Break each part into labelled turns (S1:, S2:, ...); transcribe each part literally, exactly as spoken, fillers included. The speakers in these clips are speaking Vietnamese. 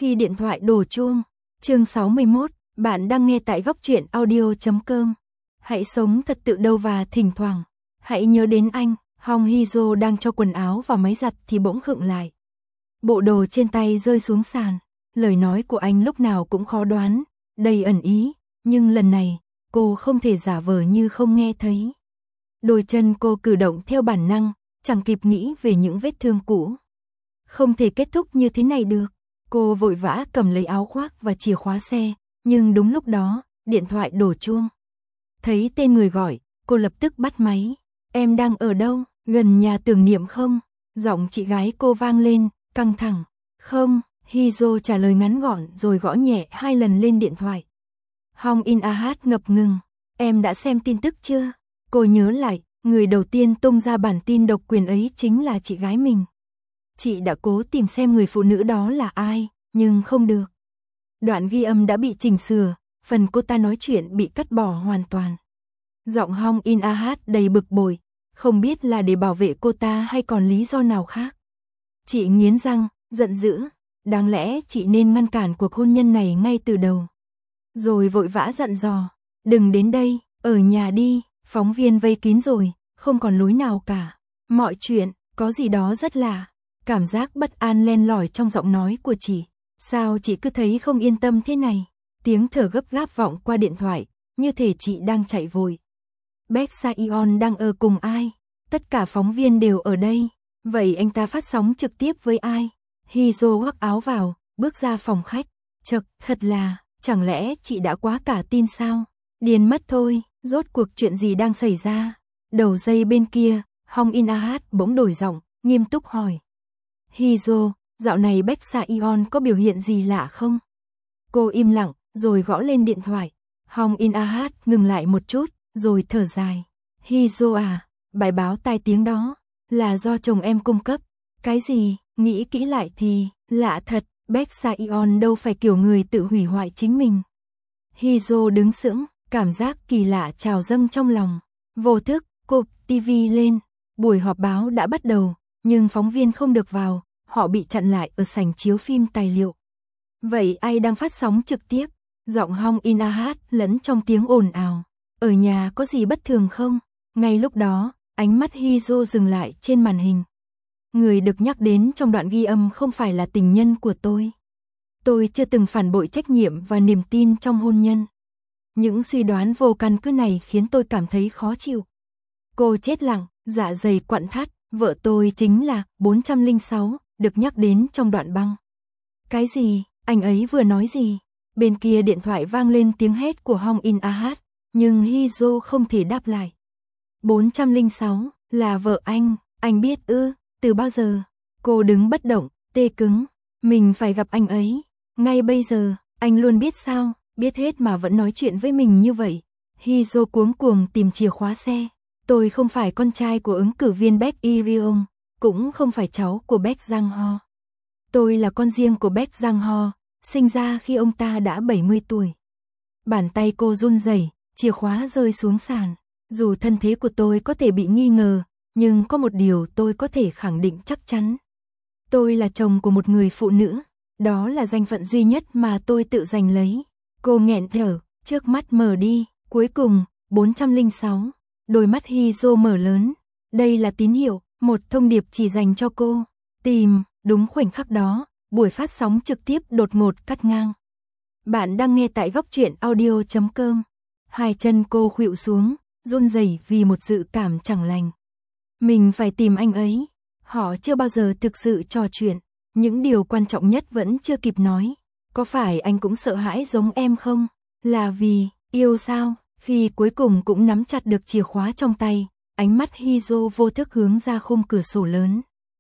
S1: Khi điện thoại đổ chuông, chương sáu mươi mốt, bạn đang nghe tại góc truyện audio chấm com. Hãy sống thật tự đâu và thỉnh thoảng, hãy nhớ đến anh. Hong Hee-jo đang cho quần áo vào máy giặt thì bỗng khựng lại. Bộ đồ trên tay rơi xuống sàn, lời nói của anh lúc nào cũng khó đoán, đầy ẩn ý, nhưng lần này, cô không thể giả vờ như không nghe thấy. Đôi chân cô cử động theo bản năng, chẳng kịp nghĩ về những vết thương cũ. Không thể kết thúc như thế này được. Cô vội vã cầm lấy áo khoác và chìa khóa xe, nhưng đúng lúc đó, điện thoại đổ chuông. Thấy tên người gọi, cô lập tức bắt máy. Em đang ở đâu, gần nhà tưởng niệm không? Giọng chị gái cô vang lên, căng thẳng. Không, Hee-jo trả lời ngắn gọn rồi gõ nhẹ hai lần lên điện thoại. Hong In-a-hat ngập ngừng. Em đã xem tin tức chưa? Cô nhớ lại, người đầu tiên tung ra bản tin độc quyền ấy chính là chị gái mình. Chị đã cố tìm xem người phụ nữ đó là ai, nhưng không được. Đoạn ghi âm đã bị chỉnh sửa, phần cô ta nói chuyện bị cắt bỏ hoàn toàn. Giọng Hong In-a-hat đầy bực bội, không biết là để bảo vệ cô ta hay còn lý do nào khác. Chị nghiến răng, giận dữ, đáng lẽ chị nên ngăn cản cuộc hôn nhân này ngay từ đầu. Rồi vội vã dặn dò, đừng đến đây, ở nhà đi, phóng viên vây kín rồi, không còn lối nào cả. Mọi chuyện, có gì đó rất lạ. Cảm giác bất an len lỏi trong giọng nói của chị. Sao chị cứ thấy không yên tâm thế này? Tiếng thở gấp gáp vọng qua điện thoại, như thể chị đang chạy vội. Baek Sa-yeon đang ở cùng ai? Tất cả phóng viên đều ở đây. Vậy anh ta phát sóng trực tiếp với ai? Hee-jo khoác áo vào, bước ra phòng khách. Chậc, thật là, chẳng lẽ chị đã quá cả tin sao? Điên mất thôi, rốt cuộc chuyện gì đang xảy ra? Đầu dây bên kia, Hong In-a-hat bỗng đổi giọng, nghiêm túc hỏi. Hee-jo, dạo này Baek Sa-yeon có biểu hiện gì lạ không? Cô im lặng, rồi gõ lên điện thoại. Hong In-a-hat ngừng lại một chút, rồi thở dài. Hee-jo à, bài báo tai tiếng đó, là do chồng em cung cấp. Cái gì, nghĩ kỹ lại thì, lạ thật, Baek Sa-yeon đâu phải kiểu người tự hủy hoại chính mình. Hee-jo đứng sững, cảm giác kỳ lạ trào dâng trong lòng. Vô thức, cụp ti vi lên, buổi họp báo đã bắt đầu. Nhưng phóng viên không được vào, họ bị chặn lại ở sảnh chiếu phim tài liệu. Vậy ai đang phát sóng trực tiếp? Giọng Hong In-a-hat lẫn trong tiếng ồn ào. Ở nhà có gì bất thường không? Ngay lúc đó, ánh mắt Hee-jo dừng lại trên màn hình. Người được nhắc đến trong đoạn ghi âm không phải là tình nhân của tôi. Tôi chưa từng phản bội trách nhiệm và niềm tin trong hôn nhân. Những suy đoán vô căn cứ này khiến tôi cảm thấy khó chịu. Cô chết lặng, dạ dày quặn thắt. Vợ tôi chính là bốn trăm lẻ sáu, được nhắc đến trong đoạn băng. Cái gì? Anh ấy vừa nói gì? Bên kia điện thoại vang lên tiếng hét của Hong In-a-hat, nhưng Hee-jo không thể đáp lại. bốn trăm lẻ sáu, là vợ anh, anh biết ư, từ bao giờ? Cô đứng bất động, tê cứng, mình phải gặp anh ấy. Ngay bây giờ, anh luôn biết sao, biết hết mà vẫn nói chuyện với mình như vậy. Hee-jo cuống cuồng tìm chìa khóa xe. Tôi không phải con trai của ứng cử viên Baek Il-ryong, cũng không phải cháu của Baek Jang-ho. Tôi là con riêng của Baek Jang-ho, sinh ra khi ông ta đã bảy mươi tuổi. Bàn tay cô run rẩy, chìa khóa rơi xuống sàn. Dù thân thế của tôi có thể bị nghi ngờ, nhưng có một điều tôi có thể khẳng định chắc chắn. Tôi là chồng của một người phụ nữ, đó là danh phận duy nhất mà tôi tự giành lấy. Cô nghẹn thở, trước mắt mở đi, cuối cùng, bốn trăm lẻ sáu. Đôi mắt Hee-jo mở lớn. Đây là tín hiệu, một thông điệp chỉ dành cho cô. Tìm, đúng khoảnh khắc đó, buổi phát sóng trực tiếp đột ngột cắt ngang. Bạn đang nghe tại góc truyện audio chấm com. Hai chân cô khuỵu xuống, run rẩy vì một dự cảm chẳng lành. Mình phải tìm anh ấy. Họ chưa bao giờ thực sự trò chuyện. Những điều quan trọng nhất vẫn chưa kịp nói. Có phải anh cũng sợ hãi giống em không? Là vì, yêu sao? Khi cuối cùng cũng nắm chặt được chìa khóa trong tay, ánh mắt Hee-jo vô thức hướng ra khung cửa sổ lớn.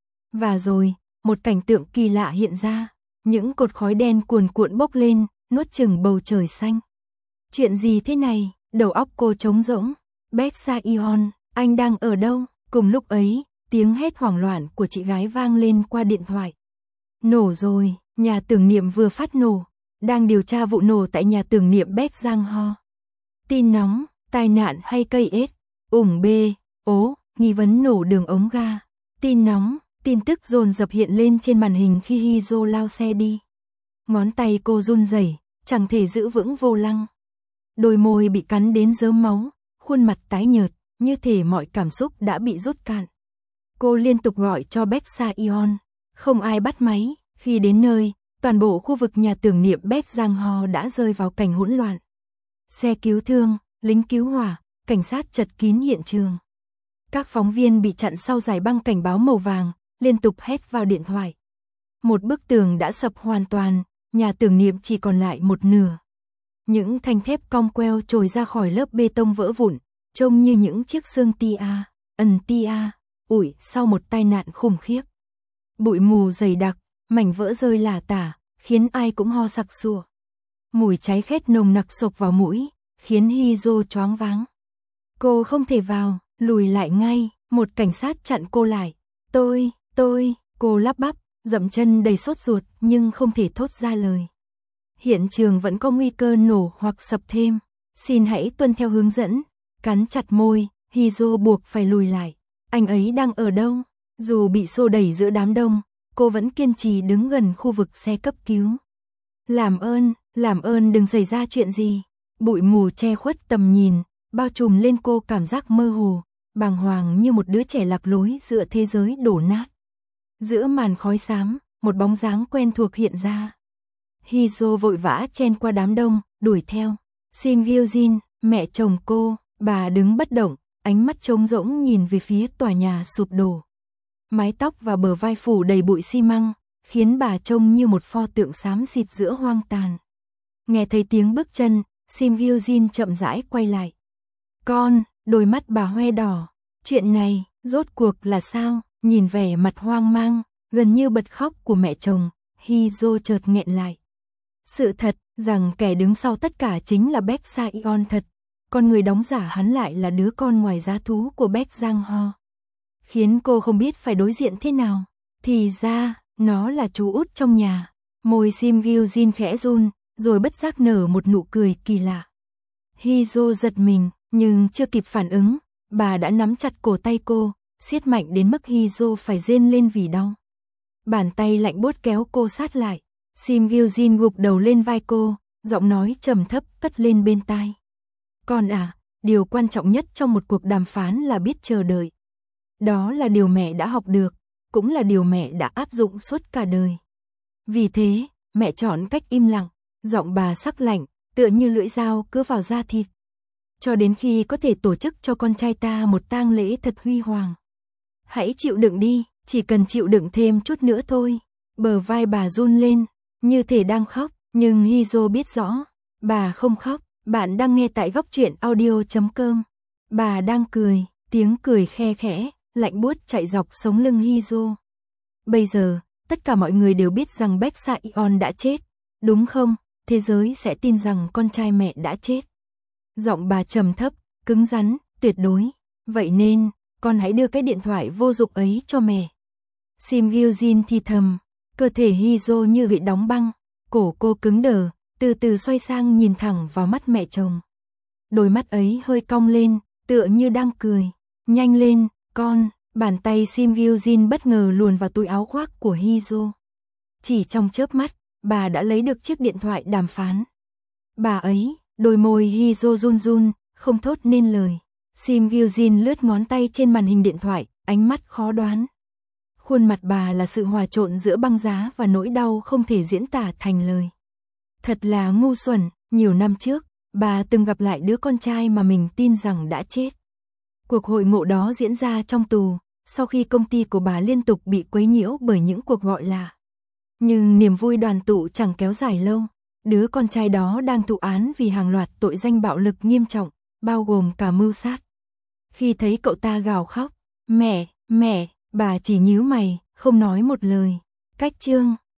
S1: Và rồi, một cảnh tượng kỳ lạ hiện ra. Những cột khói đen cuồn cuộn bốc lên, nuốt chửng bầu trời xanh. Chuyện gì thế này? Đầu óc cô trống rỗng. Baek Sa-yeon, anh đang ở đâu? Cùng lúc ấy, tiếng hét hoảng loạn của chị gái vang lên qua điện thoại. Nổ rồi, nhà tưởng niệm vừa phát nổ. Đang điều tra vụ nổ tại nhà tưởng niệm Baek Jang-ho. Tin nóng, tai nạn hay cây ếch, ủng bê, ố, nghi vấn nổ đường ống ga. Tin nóng, tin tức dồn dập hiện lên trên màn hình khi Hee-jo lao xe đi. ngón tay cô run rẩy, chẳng thể giữ vững vô lăng. Đôi môi bị cắn đến rớm máu, khuôn mặt tái nhợt, như thể mọi cảm xúc đã bị rút cạn. Cô liên tục gọi cho Baek Sa-yeon, không ai bắt máy. Khi đến nơi, toàn bộ khu vực nhà tưởng niệm Baek Jang-ho đã rơi vào cảnh hỗn loạn. Xe cứu thương, lính cứu hỏa, cảnh sát chật kín hiện trường. Các phóng viên bị chặn sau dải băng cảnh báo màu vàng, liên tục hét vào điện thoại. Một bức tường đã sập hoàn toàn, nhà tưởng niệm chỉ còn lại một nửa. Những thanh thép cong queo trồi ra khỏi lớp bê tông vỡ vụn, trông như những chiếc xương tia, ẩn tia, ủi sau một tai nạn khủng khiếp. Bụi mù dày đặc, mảnh vỡ rơi lả tả, khiến ai cũng ho sặc sụa. Mùi cháy khét nồng nặc xộc vào mũi, khiến Hee-jo choáng váng. Cô không thể vào, lùi lại ngay, một cảnh sát chặn cô lại. Tôi, tôi, cô lắp bắp, dậm chân đầy sốt ruột nhưng không thể thốt ra lời. Hiện trường vẫn có nguy cơ nổ hoặc sập thêm. Xin hãy tuân theo hướng dẫn. Cắn chặt môi, Hee-jo buộc phải lùi lại. Anh ấy đang ở đâu? Dù bị xô đẩy giữa đám đông, cô vẫn kiên trì đứng gần khu vực xe cấp cứu. Làm ơn, làm ơn đừng xảy ra chuyện gì. Bụi mù che khuất tầm nhìn, bao trùm lên cô cảm giác mơ hồ, bàng hoàng như một đứa trẻ lạc lối giữa thế giới đổ nát. Giữa màn khói xám, một bóng dáng quen thuộc hiện ra. Hee-jo vội vã chen qua đám đông, đuổi theo. Sim Gyeojin, mẹ chồng cô, bà đứng bất động, ánh mắt trống rỗng nhìn về phía tòa nhà sụp đổ. Mái tóc và bờ vai phủ đầy bụi xi măng, khiến bà trông như một pho tượng xám xịt giữa hoang tàn. Nghe thấy tiếng bước chân, Sim Gyeojin chậm rãi quay lại. Con, đôi mắt bà hoe đỏ. Chuyện này, rốt cuộc là sao? Nhìn vẻ mặt hoang mang, gần như bật khóc của mẹ chồng, Hee-jo chợt nghẹn lại. Sự thật, rằng kẻ đứng sau tất cả chính là Baek Sa-yeon thật, còn người đóng giả hắn lại là đứa con ngoài giá thú của Baek Jang-ho. Khiến cô không biết phải đối diện thế nào. Thì ra, nó là chú út trong nhà. Môi Sim Gyeojin khẽ run, rồi bất giác nở một nụ cười kỳ lạ. Hee-jo giật mình, nhưng chưa kịp phản ứng, bà đã nắm chặt cổ tay cô, siết mạnh đến mức Hee-jo phải rên lên vì đau. Bàn tay lạnh buốt kéo cô sát lại. Sim Gyeojin gục đầu lên vai cô, giọng nói trầm thấp cất lên bên tai. Con à, điều quan trọng nhất trong một cuộc đàm phán là biết chờ đợi. Đó là điều mẹ đã học được, cũng là điều mẹ đã áp dụng suốt cả đời. Vì thế, mẹ chọn cách im lặng, giọng bà sắc lạnh, tựa như lưỡi dao cứa vào da thịt. Cho đến khi có thể tổ chức cho con trai ta một tang lễ thật huy hoàng. Hãy chịu đựng đi, chỉ cần chịu đựng thêm chút nữa thôi. Bờ vai bà run lên, như thể đang khóc, nhưng Hee-jo biết rõ, bà không khóc. Bạn đang nghe tại góc truyện audio chấm com. Bà đang cười, tiếng cười khe khẽ, lạnh buốt chạy dọc sống lưng Hee-jo. Bây giờ, tất cả mọi người đều biết rằng Baek Sa-yeon đã chết, đúng không? Thế giới sẽ tin rằng con trai mẹ đã chết. Giọng bà trầm thấp, cứng rắn, tuyệt đối. Vậy nên, con hãy đưa cái điện thoại vô dụng ấy cho mẹ. Sim Gyeojin thì thầm, cơ thể Hee-jo như bị đóng băng, cổ cô cứng đờ, từ từ xoay sang nhìn thẳng vào mắt mẹ chồng. Đôi mắt ấy hơi cong lên, tựa như đang cười. Nhanh lên, con, bàn tay Sim Gyeojin bất ngờ luồn vào túi áo khoác của Hee-jo. Chỉ trong chớp mắt, bà đã lấy được chiếc điện thoại đàm phán. Bà ấy, đôi môi Hee-jo run run, không thốt nên lời. Sim Gyeojin lướt ngón tay trên màn hình điện thoại, ánh mắt khó đoán. Khuôn mặt bà là sự hòa trộn giữa băng giá và nỗi đau không thể diễn tả thành lời. Thật là ngu xuẩn, nhiều năm trước, bà từng gặp lại đứa con trai mà mình tin rằng đã chết. Cuộc hội ngộ đó diễn ra trong tù, sau khi công ty của bà liên tục bị quấy nhiễu bởi những cuộc gọi lạ. Nhưng niềm vui đoàn tụ chẳng kéo dài lâu. Đứa con trai đó đang thụ án vì hàng loạt tội danh bạo lực nghiêm trọng, bao gồm cả mưu sát. Khi thấy cậu ta gào khóc, mẹ, mẹ, bà chỉ nhíu mày, không nói một lời. Cách chương